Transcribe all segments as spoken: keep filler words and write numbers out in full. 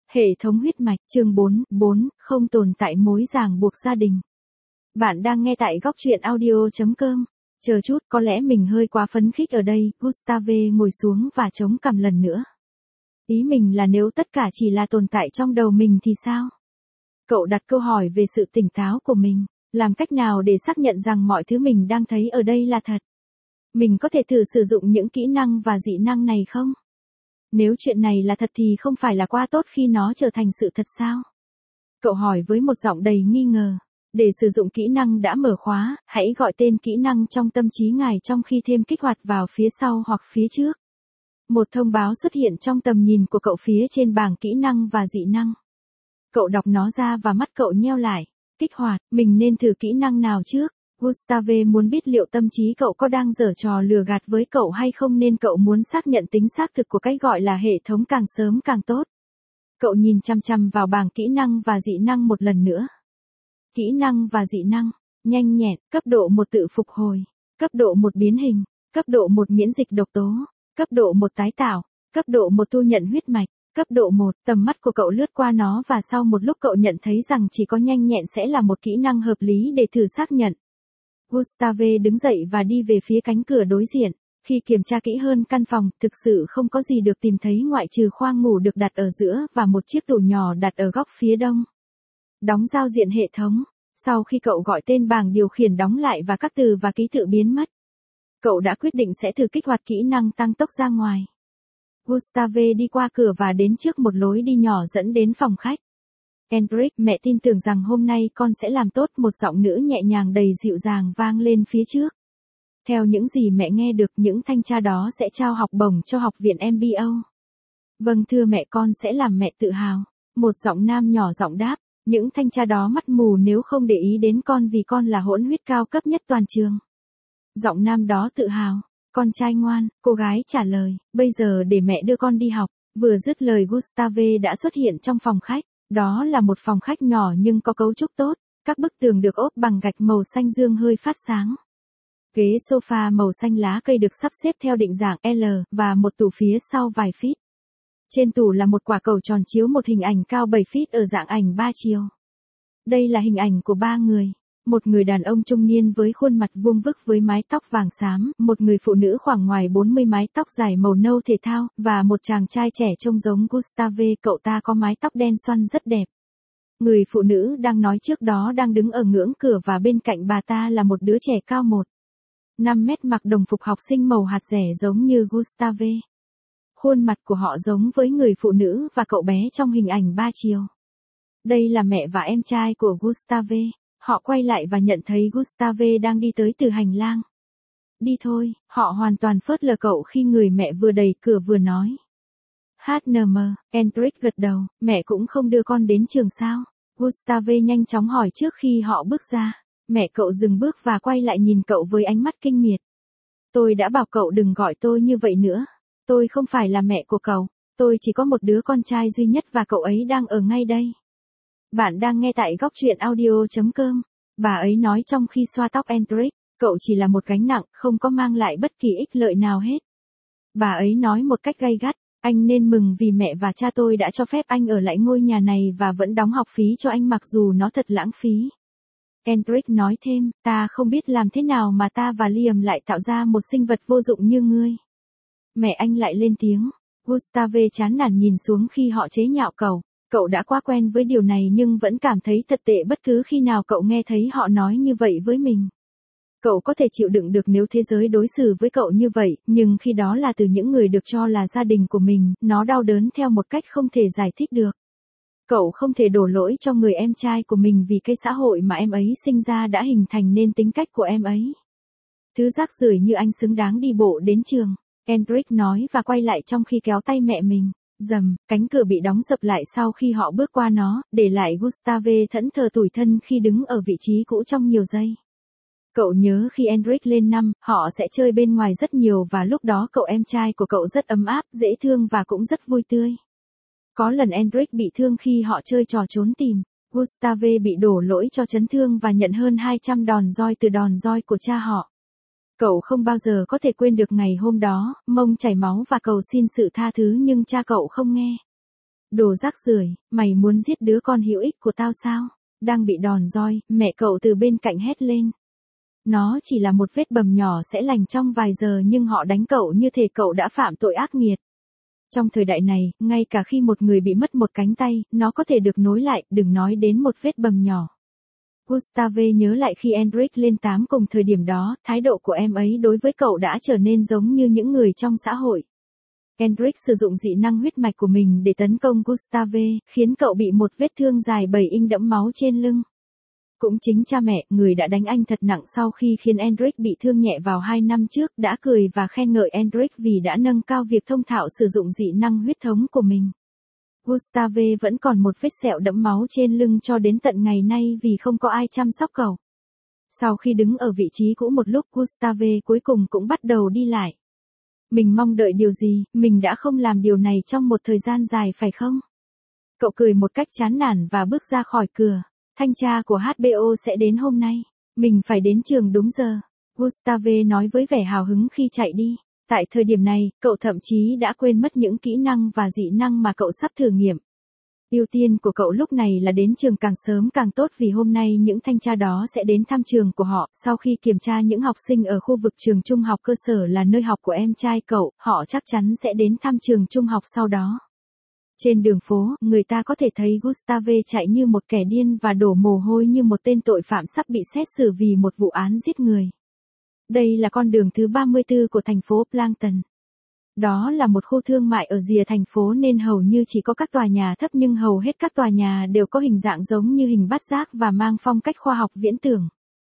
Hệ thống huyết mạch, chương bốn, bốn, không tồn tại mối ràng buộc gia đình. Bạn đang nghe tại góc truyện audio chấm com. Chờ chút, có lẽ mình hơi quá phấn khích ở đây, Gustave ngồi xuống và chống cằm lần nữa. Ý mình là nếu tất cả chỉ là tồn tại trong đầu mình thì sao? Cậu đặt câu hỏi về sự tỉnh táo của mình, làm cách nào để xác nhận rằng mọi thứ mình đang thấy ở đây là thật? Mình có thể thử sử dụng những kỹ năng và dị năng này không? Nếu chuyện này là thật thì không phải là quá tốt khi nó trở thành sự thật sao? Cậu hỏi với một giọng đầy nghi ngờ. Để sử dụng kỹ năng đã mở khóa, hãy gọi tên kỹ năng trong tâm trí ngài trong khi thêm kích hoạt vào phía sau hoặc phía trước. Một thông báo xuất hiện trong tầm nhìn của cậu phía trên bảng kỹ năng và dị năng. Cậu đọc nó ra và mắt cậu nheo lại. Kích hoạt, mình nên thử kỹ năng nào trước? Gustave muốn biết liệu tâm trí cậu có đang giở trò lừa gạt với cậu hay không, nên cậu muốn xác nhận tính xác thực của cái gọi là hệ thống càng sớm càng tốt. Cậu nhìn chăm chăm vào bảng kỹ năng và dị năng một lần nữa. Kỹ năng và dị năng, nhanh nhẹn, cấp độ một tự phục hồi, cấp độ một biến hình, cấp độ một miễn dịch độc tố, cấp độ một tái tạo, cấp độ một thu nhận huyết mạch, cấp độ một, tầm mắt của cậu lướt qua nó và sau một lúc cậu nhận thấy rằng chỉ có nhanh nhẹn sẽ là một kỹ năng hợp lý để thử xác nhận. Gustave đứng dậy và đi về phía cánh cửa đối diện. Khi kiểm tra kỹ hơn căn phòng, thực sự không có gì được tìm thấy ngoại trừ khoang ngủ được đặt ở giữa và một chiếc tủ nhỏ đặt ở góc phía đông. Đóng giao diện hệ thống. Sau khi cậu gọi tên bảng điều khiển đóng lại và các từ và ký tự biến mất, cậu đã quyết định sẽ thử kích hoạt kỹ năng tăng tốc ra ngoài. Gustave đi qua cửa và đến trước một lối đi nhỏ dẫn đến phòng khách. Hendrik, mẹ tin tưởng rằng hôm nay con sẽ làm tốt, một giọng nữ nhẹ nhàng đầy dịu dàng vang lên phía trước. Theo những gì mẹ nghe được, những thanh tra đó sẽ trao học bổng cho học viện em bê ô. Vâng thưa mẹ, con sẽ làm mẹ tự hào. Một giọng nam nhỏ giọng đáp, những thanh tra đó mắt mù nếu không để ý đến con vì con là hỗn huyết cao cấp nhất toàn trường. Giọng nam đó tự hào, con trai ngoan, cô gái trả lời, bây giờ để mẹ đưa con đi học. Vừa dứt lời Gustave đã xuất hiện trong phòng khách. Đó là một phòng khách nhỏ nhưng có cấu trúc tốt, các bức tường được ốp bằng gạch màu xanh dương hơi phát sáng. Ghế sofa màu xanh lá cây được sắp xếp theo định dạng L, và một tủ phía sau vài feet. Trên tủ là một quả cầu tròn chiếu một hình ảnh cao bảy feet ở dạng ảnh ba chiều. Đây là hình ảnh của ba người. Một người đàn ông trung niên với khuôn mặt vuông vức với mái tóc vàng xám, một người phụ nữ khoảng ngoài bốn mươi mái tóc dài màu nâu thể thao, và một chàng trai trẻ trông giống Gustave, cậu ta có mái tóc đen xoăn rất đẹp. Người phụ nữ đang nói trước đó đang đứng ở ngưỡng cửa và bên cạnh bà ta là một đứa trẻ cao một phẩy năm mét mặc đồng phục học sinh màu hạt rẻ giống như Gustave. Khuôn mặt của họ giống với người phụ nữ và cậu bé trong hình ảnh ba chiều. Đây là mẹ và em trai của Gustave. Họ quay lại và nhận thấy Gustave đang đi tới từ hành lang. Đi thôi, họ hoàn toàn phớt lờ cậu khi người mẹ vừa đẩy cửa vừa nói. hát en em, Hendrik gật đầu, mẹ cũng không đưa con đến trường sao? Gustave nhanh chóng hỏi trước khi họ bước ra. Mẹ cậu dừng bước và quay lại nhìn cậu với ánh mắt kinh miệt. Tôi đã bảo cậu đừng gọi tôi như vậy nữa. Tôi không phải là mẹ của cậu. Tôi chỉ có một đứa con trai duy nhất và cậu ấy đang ở ngay đây. Bạn đang nghe tại góc truyện audio chấm com. Bà ấy nói trong khi xoa tóc Hendrik, cậu chỉ là một gánh nặng, không có mang lại bất kỳ ích lợi nào hết. Bà ấy nói một cách gay gắt, anh nên mừng vì mẹ và cha tôi đã cho phép anh ở lại ngôi nhà này và vẫn đóng học phí cho anh mặc dù nó thật lãng phí. Hendrik nói thêm, ta không biết làm thế nào mà ta và Liam lại tạo ra một sinh vật vô dụng như ngươi. Mẹ anh lại lên tiếng. Gustave chán nản nhìn xuống khi họ chế nhạo cậu. Cậu đã quá quen với điều này nhưng vẫn cảm thấy thật tệ bất cứ khi nào cậu nghe thấy họ nói như vậy với mình. Cậu có thể chịu đựng được nếu thế giới đối xử với cậu như vậy, nhưng khi đó là từ những người được cho là gia đình của mình, nó đau đớn theo một cách không thể giải thích được. Cậu không thể đổ lỗi cho người em trai của mình vì cái xã hội mà em ấy sinh ra đã hình thành nên tính cách của em ấy. Thứ rác rưởi như anh xứng đáng đi bộ đến trường, Hendrik nói và quay lại trong khi kéo tay mẹ mình. Rầm, cánh cửa bị đóng sập lại sau khi họ bước qua nó, để lại Gustave thẫn thờ tủi thân khi đứng ở vị trí cũ trong nhiều giây. Cậu nhớ khi Hendrik lên năm, họ sẽ chơi bên ngoài rất nhiều và lúc đó cậu em trai của cậu rất ấm áp, dễ thương và cũng rất vui tươi. Có lần Hendrik bị thương khi họ chơi trò trốn tìm. Gustave bị đổ lỗi cho chấn thương và nhận hơn hai trăm đòn roi từ đòn roi của cha họ. Cậu không bao giờ có thể quên được ngày hôm đó, mông chảy máu và cầu xin sự tha thứ nhưng cha cậu không nghe. Đồ rác rưởi, mày muốn giết đứa con hữu ích của tao sao? Đang bị đòn roi, mẹ cậu từ bên cạnh hét lên. Nó chỉ là một vết bầm nhỏ sẽ lành trong vài giờ nhưng họ đánh cậu như thể cậu đã phạm tội ác nghiệt. Trong thời đại này, ngay cả khi một người bị mất một cánh tay, nó có thể được nối lại, đừng nói đến một vết bầm nhỏ. Gustave nhớ lại khi Enric lên tám cùng thời điểm đó, thái độ của em ấy đối với cậu đã trở nên giống như những người trong xã hội. Enric sử dụng dị năng huyết mạch của mình để tấn công Gustave, khiến cậu bị một vết thương dài bảy inch đẫm máu trên lưng. Cũng chính cha mẹ, người đã đánh anh thật nặng sau khi khiến Enric bị thương nhẹ vào hai năm trước, đã cười và khen ngợi Enric vì đã nâng cao việc thông thạo sử dụng dị năng huyết thống của mình. Gustave vẫn còn một vết sẹo đẫm máu trên lưng cho đến tận ngày nay vì không có ai chăm sóc cậu. Sau khi đứng ở vị trí cũ một lúc, Gustave cuối cùng cũng bắt đầu đi lại. Mình mong đợi điều gì, mình đã không làm điều này trong một thời gian dài phải không? Cậu cười một cách chán nản và bước ra khỏi cửa. Thanh tra của hát bê o sẽ đến hôm nay. Mình phải đến trường đúng giờ. Gustave nói với vẻ hào hứng khi chạy đi. Tại thời điểm này, cậu thậm chí đã quên mất những kỹ năng và dị năng mà cậu sắp thử nghiệm. Ưu tiên của cậu lúc này là đến trường càng sớm càng tốt vì hôm nay những thanh tra đó sẽ đến thăm trường của họ. Sau khi kiểm tra những học sinh ở khu vực trường trung học cơ sở là nơi học của em trai cậu, họ chắc chắn sẽ đến thăm trường trung học sau đó. Trên đường phố, người ta có thể thấy Gustave chạy như một kẻ điên và đổ mồ hôi như một tên tội phạm sắp bị xét xử vì một vụ án giết người. Đây là con đường thứ ba mươi tư của thành phố Plankton. Đó là một khu thương mại ở rìa thành phố nên hầu như chỉ có các tòa nhà thấp nhưng hầu hết các tòa nhà đều có hình dạng giống như hình bát giác và mang phong cách khoa học viễn tưởng.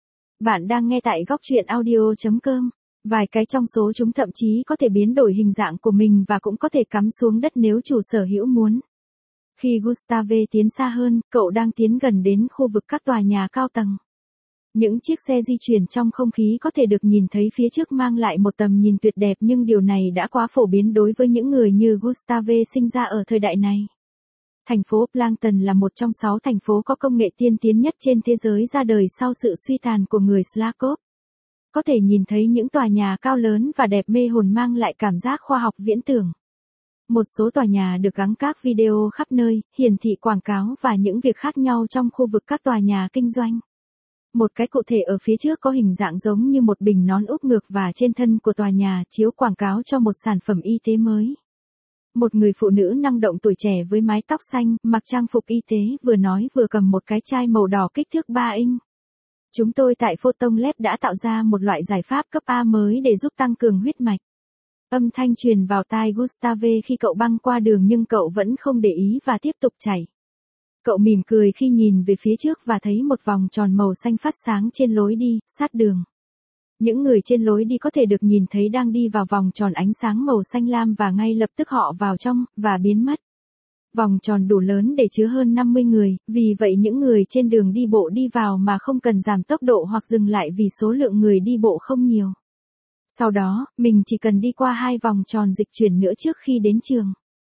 Bạn đang nghe tại góc truyện audio chấm com. Vài cái trong số chúng thậm chí có thể biến đổi hình dạng của mình và cũng có thể cắm xuống đất nếu chủ sở hữu muốn. Khi Gustave tiến xa hơn, cậu đang tiến gần đến khu vực các tòa nhà cao tầng. Những chiếc xe di chuyển trong không khí có thể được nhìn thấy phía trước mang lại một tầm nhìn tuyệt đẹp nhưng điều này đã quá phổ biến đối với những người như Gustave sinh ra ở thời đại này. Thành phố Plankton là một trong sáu thành phố có công nghệ tiên tiến nhất trên thế giới ra đời sau sự suy tàn của người Slav. Có thể nhìn thấy những tòa nhà cao lớn và đẹp mê hồn mang lại cảm giác khoa học viễn tưởng. Một số tòa nhà được gắn các video khắp nơi, hiển thị quảng cáo và những việc khác nhau trong khu vực các tòa nhà kinh doanh. Một cái cụ thể ở phía trước có hình dạng giống như một bình nón úp ngược và trên thân của tòa nhà chiếu quảng cáo cho một sản phẩm y tế mới. Một người phụ nữ năng động tuổi trẻ với mái tóc xanh, mặc trang phục y tế vừa nói vừa cầm một cái chai màu đỏ kích thước ba inch. Chúng tôi tại Photon Lab đã tạo ra một loại giải pháp cấp A mới để giúp tăng cường huyết mạch. Âm thanh truyền vào tai Gustave khi cậu băng qua đường nhưng cậu vẫn không để ý và tiếp tục chạy. Cậu mỉm cười khi nhìn về phía trước và thấy một vòng tròn màu xanh phát sáng trên lối đi, sát đường. Những người trên lối đi có thể được nhìn thấy đang đi vào vòng tròn ánh sáng màu xanh lam và ngay lập tức họ vào trong, và biến mất. Vòng tròn đủ lớn để chứa hơn năm mươi người, vì vậy những người trên đường đi bộ đi vào mà không cần giảm tốc độ hoặc dừng lại vì số lượng người đi bộ không nhiều. Sau đó, mình chỉ cần đi qua hai vòng tròn dịch chuyển nữa trước khi đến trường.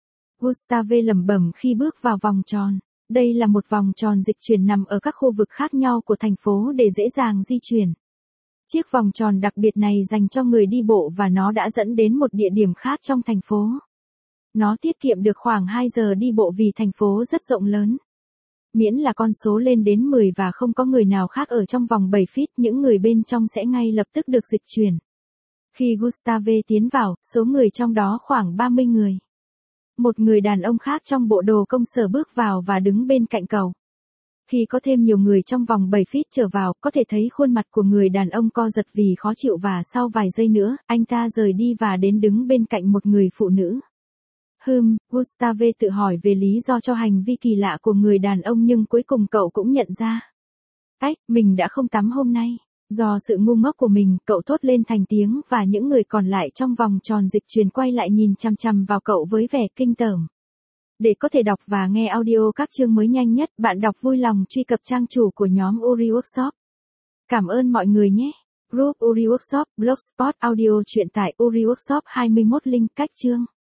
Gustave lẩm bẩm khi bước vào vòng tròn. Đây là một vòng tròn dịch chuyển nằm ở các khu vực khác nhau của thành phố để dễ dàng di chuyển. Chiếc vòng tròn đặc biệt này dành cho người đi bộ và nó đã dẫn đến một địa điểm khác trong thành phố. Nó tiết kiệm được khoảng hai giờ đi bộ vì thành phố rất rộng lớn. Miễn là con số lên đến mười và không có người nào khác ở trong vòng bảy feet, những người bên trong sẽ ngay lập tức được dịch chuyển. Khi Gustave tiến vào, số người trong đó khoảng ba mươi người. Một người đàn ông khác trong bộ đồ công sở bước vào và đứng bên cạnh cậu. Khi có thêm nhiều người trong vòng bảy feet trở vào, có thể thấy khuôn mặt của người đàn ông co giật vì khó chịu và sau vài giây nữa, anh ta rời đi và đến đứng bên cạnh một người phụ nữ. Hừm, Gustave tự hỏi về lý do cho hành vi kỳ lạ của người đàn ông nhưng cuối cùng cậu cũng nhận ra. Ách, mình đã không tắm hôm nay. Do sự ngu ngốc của mình, cậu thốt lên thành tiếng và những người còn lại trong vòng tròn dịch chuyển quay lại nhìn chằm chằm vào cậu với vẻ kinh tởm. Để có thể đọc và nghe audio các chương mới nhanh nhất, bạn đọc vui lòng truy cập trang chủ của nhóm Uri Workshop. Cảm ơn mọi người nhé. Group Uri Workshop, Blogspot, audio truyện tải Uri Workshop hai mươi mốt link cách chương.